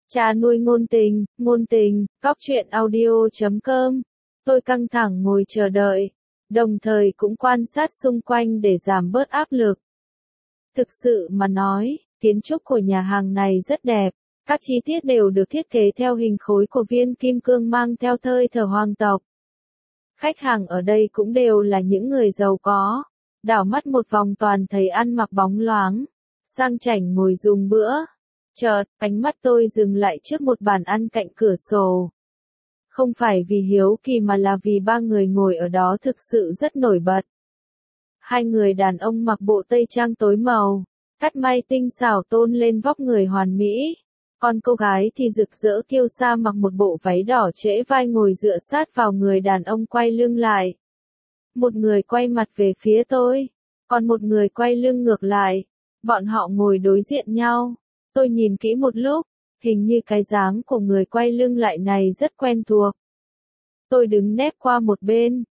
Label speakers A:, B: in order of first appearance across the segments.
A: Cha nuôi ngôn tình, cóc truyện audio.com. Tôi căng thẳng ngồi chờ đợi, đồng thời cũng quan sát xung quanh để giảm bớt áp lực. Thực sự mà nói, kiến trúc của nhà hàng này rất đẹp, các chi tiết đều được thiết kế theo hình khối của viên kim cương mang theo hơi thở hoàng tộc. Khách hàng ở đây cũng đều là những người giàu có, đảo mắt một vòng toàn thấy ăn mặc bóng loáng, sang chảnh ngồi dùng bữa. Chợt, ánh mắt tôi dừng lại trước một bàn ăn cạnh cửa sổ. Không phải vì hiếu kỳ mà là vì ba người ngồi ở đó thực sự rất nổi bật. Hai người đàn ông mặc bộ tây trang tối màu, cắt may tinh xảo tôn lên vóc người hoàn mỹ. Còn cô gái thì rực rỡ kiêu sa mặc một bộ váy đỏ trễ vai ngồi dựa sát vào người đàn ông quay lưng lại. Một người quay mặt về phía tôi, còn một người quay lưng ngược lại. Bọn họ ngồi đối diện nhau. Tôi nhìn kỹ một lúc, hình như cái dáng của người quay lưng lại này rất quen thuộc. Tôi đứng nép qua một bên.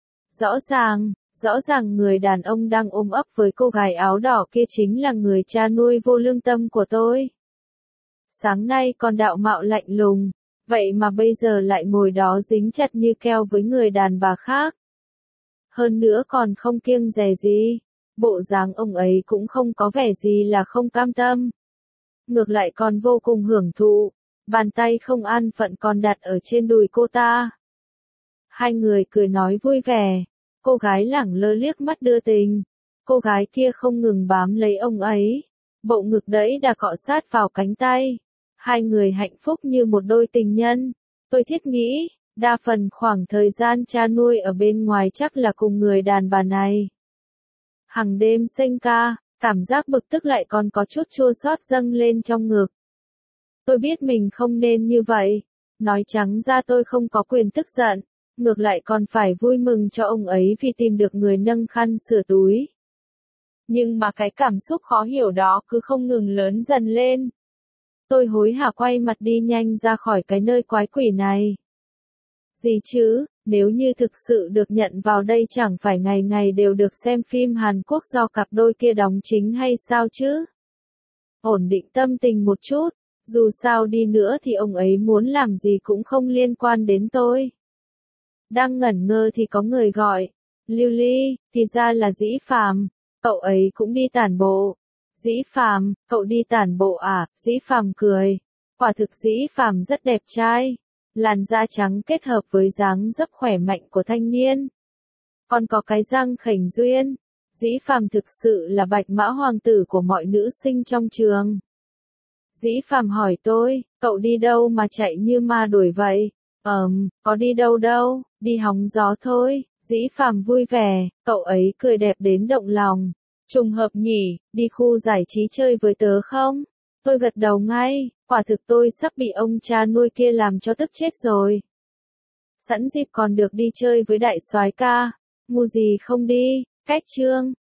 A: Rõ ràng người đàn ông đang ôm ấp với cô gái áo đỏ kia chính là người cha nuôi vô lương tâm của tôi. Sáng nay còn đạo mạo lạnh lùng, vậy mà bây giờ lại ngồi đó dính chặt như keo với người đàn bà khác. Hơn nữa còn không kiêng dè gì, bộ dáng ông ấy cũng không có vẻ gì là không cam tâm. Ngược lại còn vô cùng hưởng thụ, bàn tay không an phận còn đặt ở trên đùi cô ta. Hai người cười nói vui vẻ, cô gái lẳng lơ liếc mắt đưa tình, cô gái kia không ngừng bám lấy ông ấy, bộ ngực đẫy đã cọ sát vào cánh tay. Hai người hạnh phúc như một đôi tình nhân. Tôi thiết nghĩ, đa phần khoảng thời gian cha nuôi ở bên ngoài chắc là cùng người đàn bà này. Hằng đêm xanh ca. Cảm giác bực tức lại còn có chút chua xót dâng lên trong ngực. Tôi biết mình không nên như vậy. Nói trắng ra tôi không có quyền tức giận. Ngược lại còn phải vui mừng cho ông ấy vì tìm được người nâng khăn sửa túi. Nhưng mà cái cảm xúc khó hiểu đó cứ không ngừng lớn dần lên. Tôi hối hả quay mặt đi nhanh ra khỏi cái nơi quái quỷ này. Gì chứ? Nếu như thực sự được nhận vào đây chẳng phải ngày ngày đều được xem phim Hàn Quốc do cặp đôi kia đóng chính hay sao chứ? Ổn định tâm tình một chút, dù sao đi nữa thì ông ấy muốn làm gì cũng không liên quan đến tôi. Đang ngẩn ngơ thì có người gọi, Lưu Ly, thì ra là Dĩ Phàm, cậu ấy cũng đi tản bộ. Dĩ Phàm, cậu đi tản bộ à? Dĩ Phàm cười, quả thực Dĩ Phàm rất đẹp trai. Làn da trắng kết hợp với dáng dấp khỏe mạnh của thanh niên. Còn có cái răng khểnh duyên. Dĩ Phàm thực sự là bạch mã hoàng tử của mọi nữ sinh trong trường. Dĩ Phàm hỏi tôi, cậu đi đâu mà chạy như ma đuổi vậy? Có đi đâu đâu, đi hóng gió thôi. Dĩ Phàm vui vẻ, cậu ấy cười đẹp đến động lòng. Trùng hợp nhỉ, đi khu giải trí chơi với tớ không? Tôi gật đầu ngay, quả thực tôi sắp bị ông cha nuôi kia làm cho tức chết rồi. Sẵn dịp còn được đi chơi với đại soái ca, ngu gì không đi, cách chương.